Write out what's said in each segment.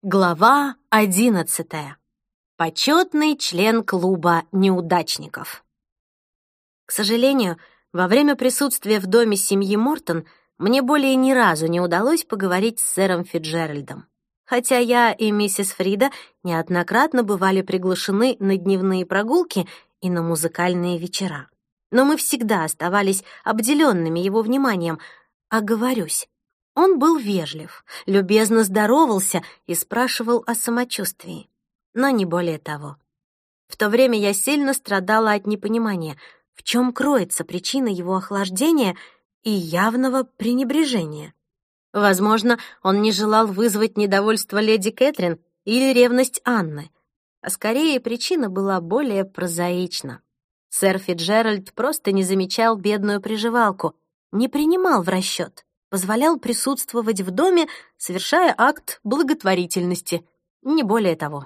Глава 11. Почетный член клуба неудачников. К сожалению, во время присутствия в доме семьи Мортон мне более ни разу не удалось поговорить с сэром Фицджеральдом. Хотя я и миссис Фрида неоднократно бывали приглашены на дневные прогулки и на музыкальные вечера. Но мы всегда оставались обделенными его вниманием. Оговорюсь. Он был вежлив, любезно здоровался и спрашивал о самочувствии, но не более того. В то время я сильно страдала от непонимания, в чем кроется причина его охлаждения и явного пренебрежения. Возможно, он не желал вызвать недовольство леди Кэтрин или ревность Анны, а скорее причина была более прозаична. Сэр Фицджеральд просто не замечал бедную приживалку, не принимал в расчет, позволял присутствовать в доме, совершая акт благотворительности, не более того.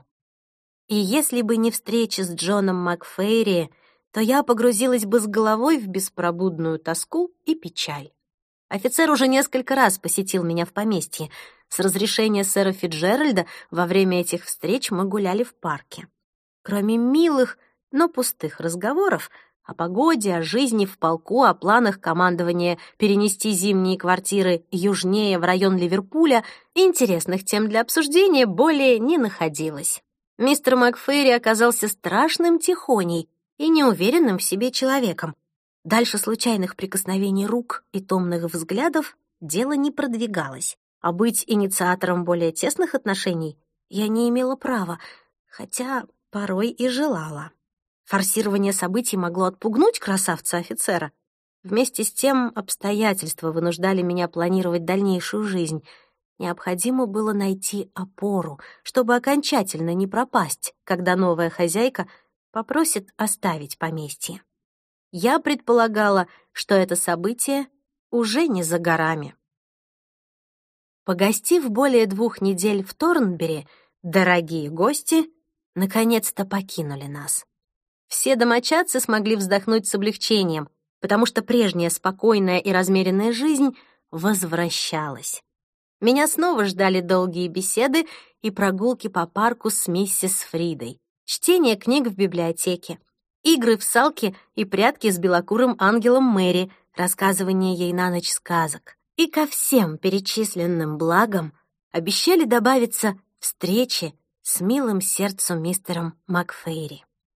И если бы не встреча с Джоном Макфейри, то я погрузилась бы с головой в беспробудную тоску и печаль. Офицер уже несколько раз посетил меня в поместье. С разрешения сэра Фицджеральда во время этих встреч мы гуляли в парке. Кроме милых, но пустых разговоров о погоде, о жизни в полку, о планах командования перенести зимние квартиры южнее в район Ливерпуля, интересных тем для обсуждения более не находилось. Мистер Макфейри оказался страшным тихоней и неуверенным в себе человеком. Дальше случайных прикосновений рук и томных взглядов дело не продвигалось, а быть инициатором более тесных отношений я не имела права, хотя порой и желала. Форсирование событий могло отпугнуть красавца-офицера. Вместе с тем обстоятельства вынуждали меня планировать дальнейшую жизнь. Необходимо было найти опору, чтобы окончательно не пропасть, когда новая хозяйка попросит оставить поместье. Я предполагала, что это событие уже не за горами. Погостив более 2 недель в Торнбери, дорогие гости наконец-то покинули нас. Все домочадцы смогли вздохнуть с облегчением, потому что прежняя спокойная и размеренная жизнь возвращалась. Меня снова ждали долгие беседы и прогулки по парку с миссис Фридой, чтение книг в библиотеке, игры в салки и прятки с белокурым ангелом Мэри, рассказывание ей на ночь сказок. И ко всем перечисленным благам обещали добавиться встречи с милым сердцу мистером Макфейри.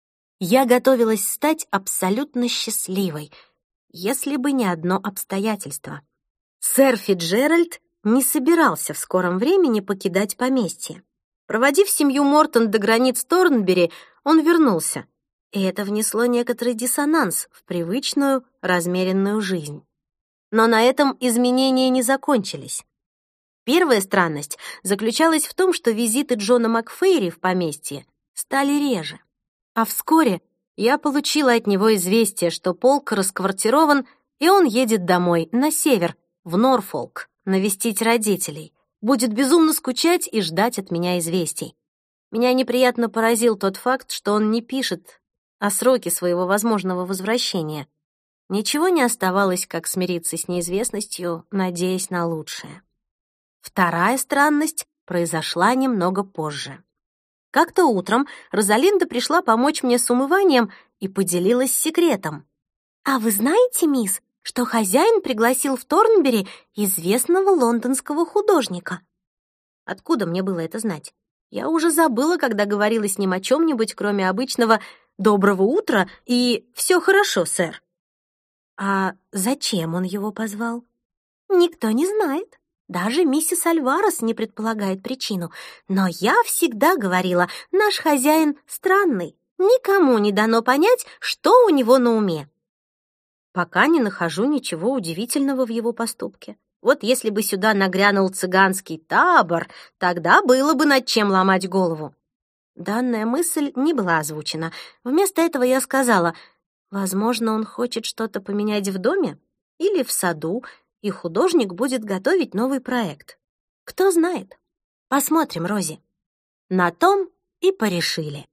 Я готовилась стать абсолютно счастливой, если бы не одно обстоятельство. Сэр Фицджеральд не собирался в скором времени покидать поместье. Проводив семью Мортон до границ Торнбери, он вернулся, и это внесло некоторый диссонанс в привычную, размеренную жизнь. Но на этом изменения не закончились. Первая странность заключалась в том, что визиты Джона Макфейри в поместье стали реже. А вскоре я получила от него известие, что полк расквартирован, и он едет домой, на север, в Норфолк, навестить родителей. Будет безумно скучать и ждать от меня известий. Меня неприятно поразил тот факт, что он не пишет о сроке своего возможного возвращения. Ничего не оставалось, как смириться с неизвестностью, надеясь на лучшее. Вторая странность произошла немного позже. Как-то утром Розалинда пришла помочь мне с умыванием и поделилась секретом. «А вы знаете, мисс, что хозяин пригласил в Торнбери известного лондонского художника?» Откуда мне было это знать? Я уже забыла, когда говорила с ним о чем-нибудь, кроме обычного «доброго утра» и «все хорошо, сэр». А зачем он его позвал? Никто не знает. Даже миссис Альварес не предполагает причину. Но я всегда говорила, наш хозяин странный. Никому не дано понять, что у него на уме. Пока не нахожу ничего удивительного в его поступке. Вот если бы сюда нагрянул цыганский табор, тогда было бы над чем ломать голову. Данная мысль не была озвучена. Вместо этого я сказала, возможно, он хочет что-то поменять в доме или в саду, и художник будет готовить новый проект. Кто знает? Посмотрим, Рози. На том и порешили.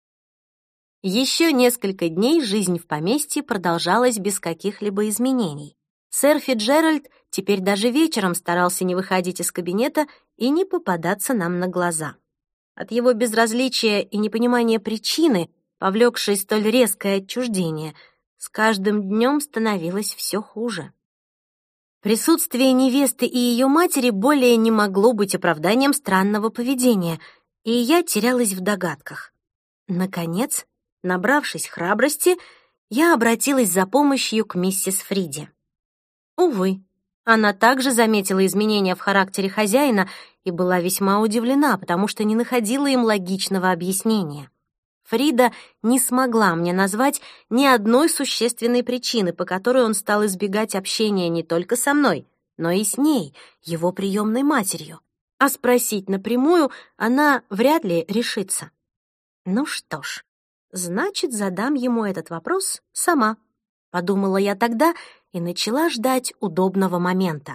Еще несколько дней жизнь в поместье продолжалась без каких-либо изменений. Сэр Фицджеральд теперь даже вечером старался не выходить из кабинета и не попадаться нам на глаза. От его безразличия и непонимания причины, повлекшей столь резкое отчуждение, с каждым днем становилось все хуже. Присутствие невесты и ее матери более не могло быть оправданием странного поведения, и я терялась в догадках. Наконец, набравшись храбрости, я обратилась за помощью к миссис Фриди. Увы, она также заметила изменения в характере хозяина и была весьма удивлена, потому что не находила им логичного объяснения. Фрида не смогла мне назвать ни одной существенной причины, по которой он стал избегать общения не только со мной, но и с ней, его приемной матерью. А спросить напрямую она вряд ли решится. Ну что ж, значит, задам ему этот вопрос сама, подумала я тогда и начала ждать удобного момента.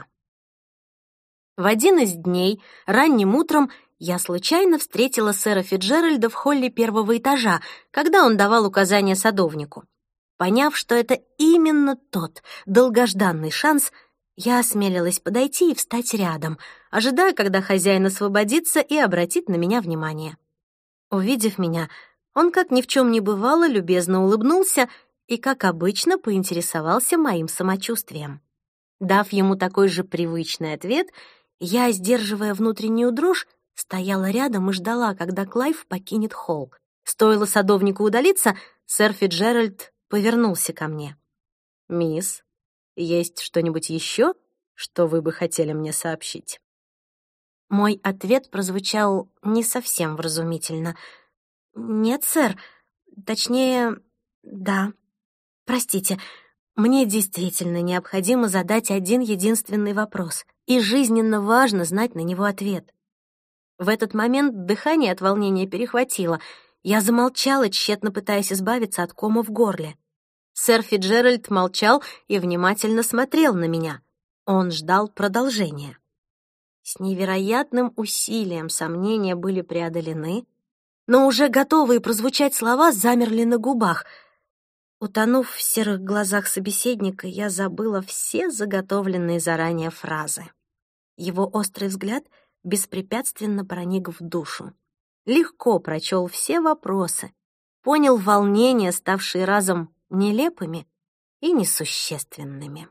В один из дней, ранним утром, я случайно встретила сэра Фицджеральда в холле первого этажа, когда он давал указания садовнику. Поняв, что это именно тот долгожданный шанс, я осмелилась подойти и встать рядом, ожидая, когда хозяин освободится и обратит на меня внимание. Увидев меня, он, как ни в чем не бывало, любезно улыбнулся и, как обычно, поинтересовался моим самочувствием. Дав ему такой же привычный ответ, я, сдерживая внутреннюю дрожь, стояла рядом и ждала, когда Клайв покинет холл. Стоило садовнику удалиться, сэр Фицджеральд повернулся ко мне. «Мисс, есть что-нибудь еще, что вы бы хотели мне сообщить?» Мой ответ прозвучал не совсем вразумительно. «Нет, сэр. Точнее, да. Простите, мне действительно необходимо задать один единственный вопрос, и жизненно важно знать на него ответ». В этот момент дыхание от волнения перехватило. Я замолчала, тщетно пытаясь избавиться от кома в горле. Сэр Фицджеральд молчал и внимательно смотрел на меня. Он ждал продолжения. С невероятным усилием сомнения были преодолены, но уже готовые прозвучать слова замерли на губах. Утонув в серых глазах собеседника, я забыла все заготовленные заранее фразы. Его острый взгляд беспрепятственно проник в душу. Легко прочел все вопросы, понял волнения, ставшие разом нелепыми и несущественными.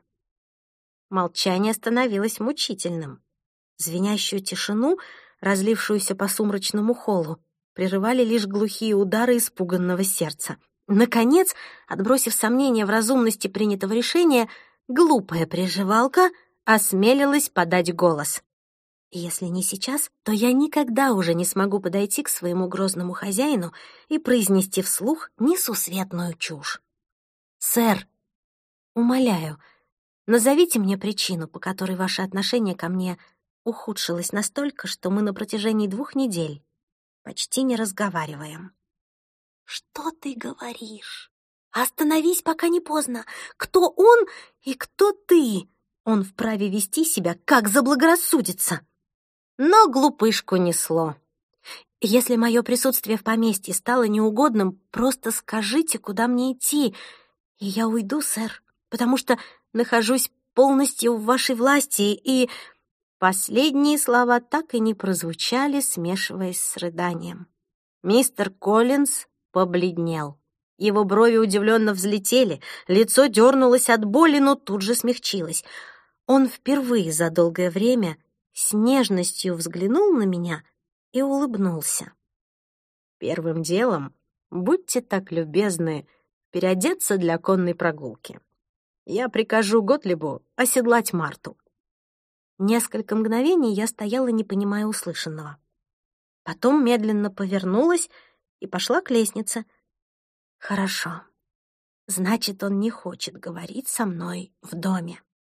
Молчание становилось мучительным. Звенящую тишину, разлившуюся по сумрачному холлу, прерывали лишь глухие удары испуганного сердца. Наконец, отбросив сомнения в разумности принятого решения, глупая приживалка осмелилась подать голос. Если не сейчас, то я никогда уже не смогу подойти к своему грозному хозяину и произнести вслух несусветную чушь. «Сэр, умоляю, назовите мне причину, по которой ваше отношение ко мне ухудшилось настолько, что мы на протяжении 2 недель почти не разговариваем». «Что ты говоришь? Остановись, пока не поздно. Кто он и кто ты? Он вправе вести себя, как заблагорассудится». Но глупышку несло. «Если мое присутствие в поместье стало неугодным, просто скажите, куда мне идти, и я уйду, сэр, потому что нахожусь полностью в вашей власти, и...» Последние слова так и не прозвучали, смешиваясь с рыданием. Мистер Коллинз побледнел. Его брови удивленно взлетели, лицо дернулось от боли, но тут же смягчилось. Он впервые за долгое время с нежностью взглянул на меня и улыбнулся. «Первым делом будьте так любезны переодеться для конной прогулки. Я прикажу Готлибу оседлать Марту». Несколько мгновений я стояла, не понимая услышанного. Потом медленно повернулась и пошла к лестнице. «Хорошо. Значит, он не хочет говорить со мной в доме».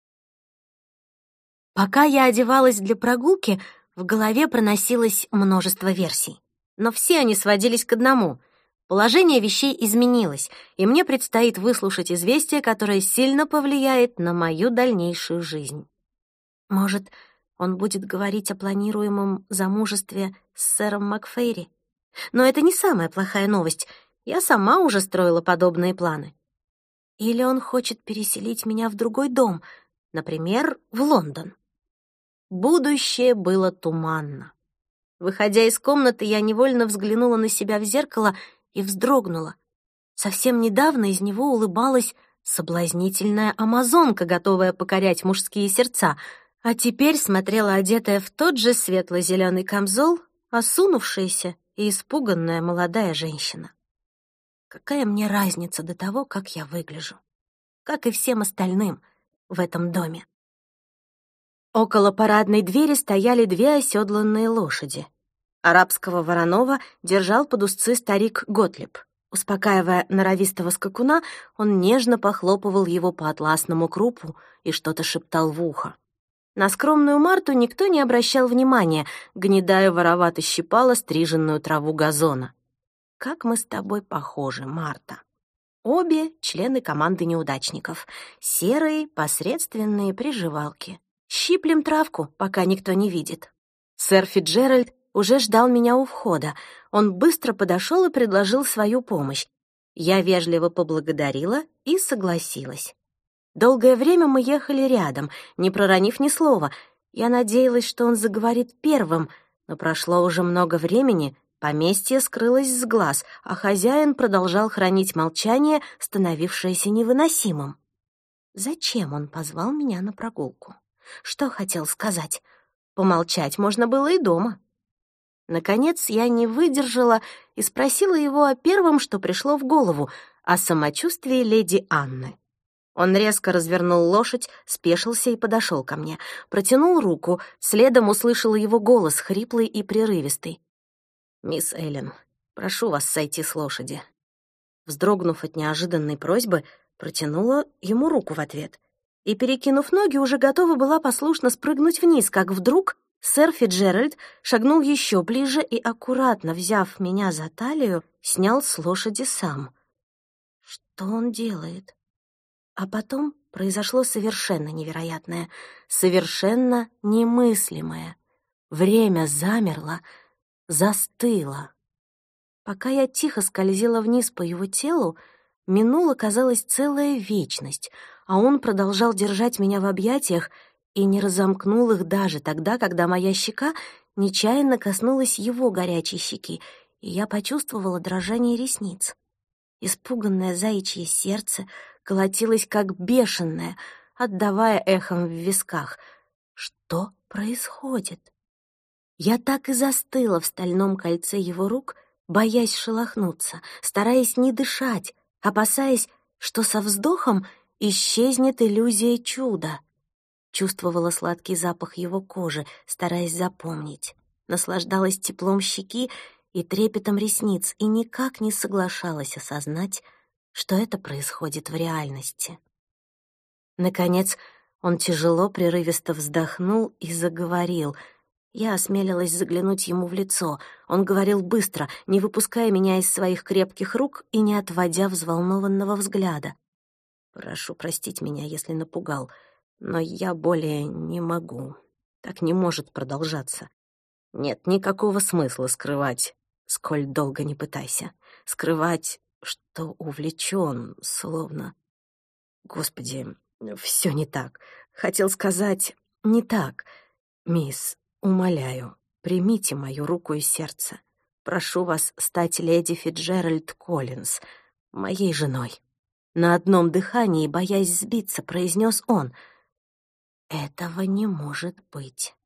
Пока я одевалась для прогулки, в голове проносилось множество версий. Но все они сводились к одному. Положение вещей изменилось, и мне предстоит выслушать известие, которое сильно повлияет на мою дальнейшую жизнь. Может, он будет говорить о планируемом замужестве с сэром Макфейри? Но это не самая плохая новость. Я сама уже строила подобные планы. Или он хочет переселить меня в другой дом, например, в Лондон. Будущее было туманно. Выходя из комнаты, я невольно взглянула на себя в зеркало и вздрогнула. Совсем недавно из него улыбалась соблазнительная амазонка, готовая покорять мужские сердца, а теперь смотрела одетая в тот же светло-зеленый камзол, осунувшаяся и испуганная молодая женщина. Какая мне разница до того, как я выгляжу? Как и всем остальным в этом доме. Около парадной двери стояли 2 оседланные лошади. Арабского вороного держал под узцы старик Готлиб. Успокаивая норовистого скакуна, он нежно похлопывал его по атласному крупу и что-то шептал в ухо. На скромную Марту никто не обращал внимания, гнедая воровато щипала стриженную траву газона. «Как мы с тобой похожи, Марта!» Обе члены команды неудачников. Серые, посредственные приживалки. Щиплем травку, пока никто не видит. Сэр Фицджеральд уже ждал меня у входа. Он быстро подошел и предложил свою помощь. Я вежливо поблагодарила и согласилась. Долгое время мы ехали рядом, не проронив ни слова. Я надеялась, что он заговорит первым, но прошло уже много времени, поместье скрылось с глаз, а хозяин продолжал хранить молчание, становившееся невыносимым. Зачем он позвал меня на прогулку? Что хотел сказать? Помолчать можно было и дома. Наконец я не выдержала и спросила его о первом, что пришло в голову, о самочувствии леди Анны. Он резко развернул лошадь, спешился и подошел ко мне. Протянул руку, следом услышала его голос, хриплый и прерывистый. «Мисс Эллен, прошу вас сойти с лошади». Вздрогнув от неожиданной просьбы, протянула ему руку в ответ. И, перекинув ноги, уже готова была послушно спрыгнуть вниз, как вдруг сэр Фицджеральд шагнул еще ближе и, аккуратно взяв меня за талию, снял с лошади сам. Что он делает? А потом произошло совершенно невероятное, совершенно немыслимое. Время замерло, застыло. Пока я тихо скользила вниз по его телу, минула, казалось, целая вечность, а он продолжал держать меня в объятиях и не разомкнул их даже тогда, когда моя щека нечаянно коснулась его горячей щеки, и я почувствовала дрожание ресниц. Испуганное заячье сердце колотилось как бешеное, отдавая эхом в висках. Что происходит? Я так и застыла в стальном кольце его рук, боясь шелохнуться, стараясь не дышать, опасаясь, что со вздохом исчезнет иллюзия чуда. Чувствовала сладкий запах его кожи, стараясь запомнить. Наслаждалась теплом щеки и трепетом ресниц и никак не соглашалась осознать, что это происходит в реальности. Наконец, он тяжело, прерывисто вздохнул и заговорил. Я осмелилась заглянуть ему в лицо. Он говорил быстро, не выпуская меня из своих крепких рук и не отводя взволнованного взгляда. «Прошу простить меня, если напугал, но я более не могу. Так не может продолжаться. Нет никакого смысла скрывать, сколь долго не пытайся. Скрывать, что увлечен, словно... Господи, все не так. Хотел сказать, не так. Мисс, умоляю, примите мою руку и сердце. Прошу вас стать леди Фицджеральд Коллинз, моей женой». На одном дыхании, боясь сбиться, произнес он. «Этого не может быть.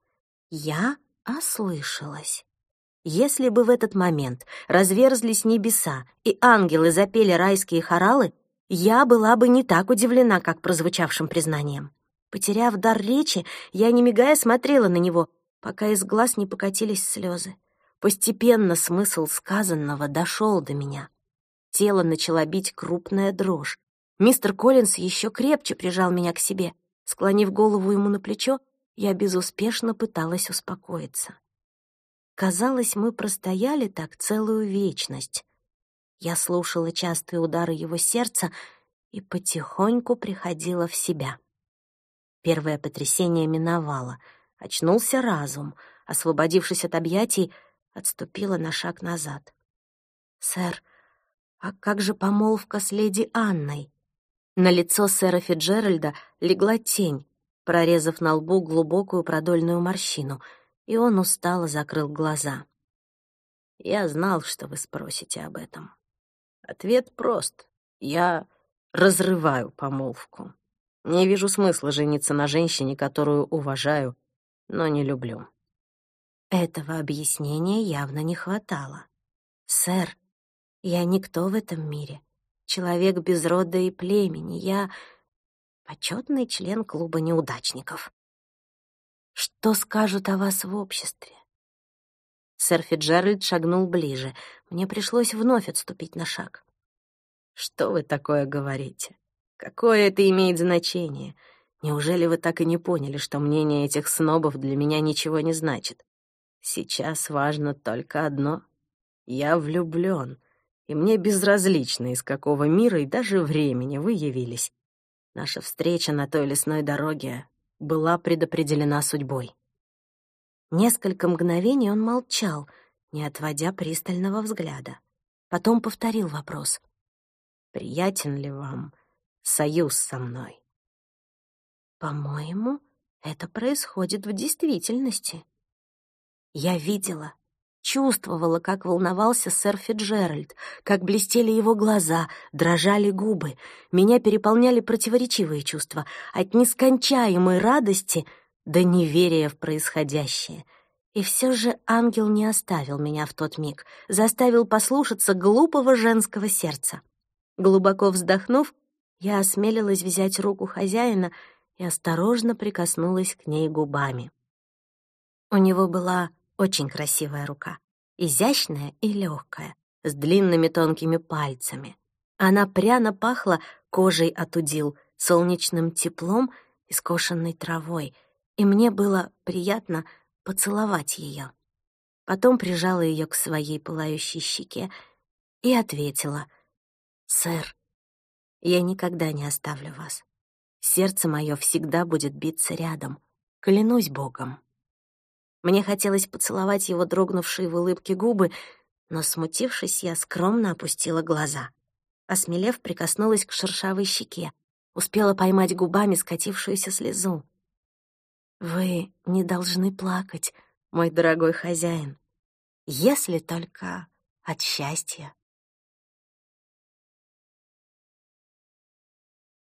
Я ослышалась». Если бы в этот момент разверзлись небеса и ангелы запели райские хоралы, я была бы не так удивлена, как прозвучавшим признанием. Потеряв дар речи, я, не мигая, смотрела на него, пока из глаз не покатились слезы. Постепенно смысл сказанного дошел до меня. Тело начала бить крупная дрожь. Мистер Коллинз еще крепче прижал меня к себе. Склонив голову ему на плечо, я безуспешно пыталась успокоиться. Казалось, мы простояли так целую вечность. Я слушала частые удары его сердца и потихоньку приходила в себя. Первое потрясение миновало. Очнулся разум. Освободившись от объятий, отступила на шаг назад. «Сэр, а как же помолвка с леди Анной?» На лицо сэра Фицджеральда легла тень. прорезав на лбу глубокую продольную морщину, и он устало закрыл глаза. «Я знал, что вы спросите об этом. Ответ прост. Я разрываю помолвку. Не вижу смысла жениться на женщине, которую уважаю, но не люблю». Этого объяснения явно не хватало. «Сэр, я никто в этом мире. Человек без рода и племени. Я почетный член клуба неудачников. Что скажут о вас в обществе?» Сэр Фицджеральд шагнул ближе. Мне пришлось вновь отступить на шаг. «Что вы такое говорите? Какое это имеет значение? Неужели вы так и не поняли, что мнение этих снобов для меня ничего не значит? Сейчас важно только одно. Я влюблён, и мне безразлично, из какого мира и даже времени вы явились. Наша встреча на той лесной дороге была предопределена судьбой». Несколько мгновений он молчал, не отводя пристального взгляда. Потом повторил вопрос. «Приятен ли вам союз со мной?» «По-моему, это происходит в действительности». Я видела, чувствовала, как волновался сэр Фицджеральд, как блестели его глаза, дрожали губы. Меня переполняли противоречивые чувства, от нескончаемой радости до неверия в происходящее. И все же ангел не оставил меня в тот миг, заставил послушаться глупого женского сердца. Глубоко вздохнув, я осмелилась взять руку хозяина и осторожно прикоснулась к ней губами. У него была очень красивая рука, изящная и легкая, с длинными тонкими пальцами. Она пряно пахла кожей от удил, солнечным теплом и скошенной травой, и мне было приятно поцеловать ее. Потом прижала ее к своей пылающей щеке и ответила: «Сэр, я никогда не оставлю вас. Сердце мое всегда будет биться рядом, клянусь Богом». Мне хотелось поцеловать его дрогнувшие в улыбке губы, но, смутившись, я скромно опустила глаза. Осмелев, прикоснулась к шершавой щеке, успела поймать губами скатившуюся слезу. «Вы не должны плакать, мой дорогой хозяин, если только от счастья».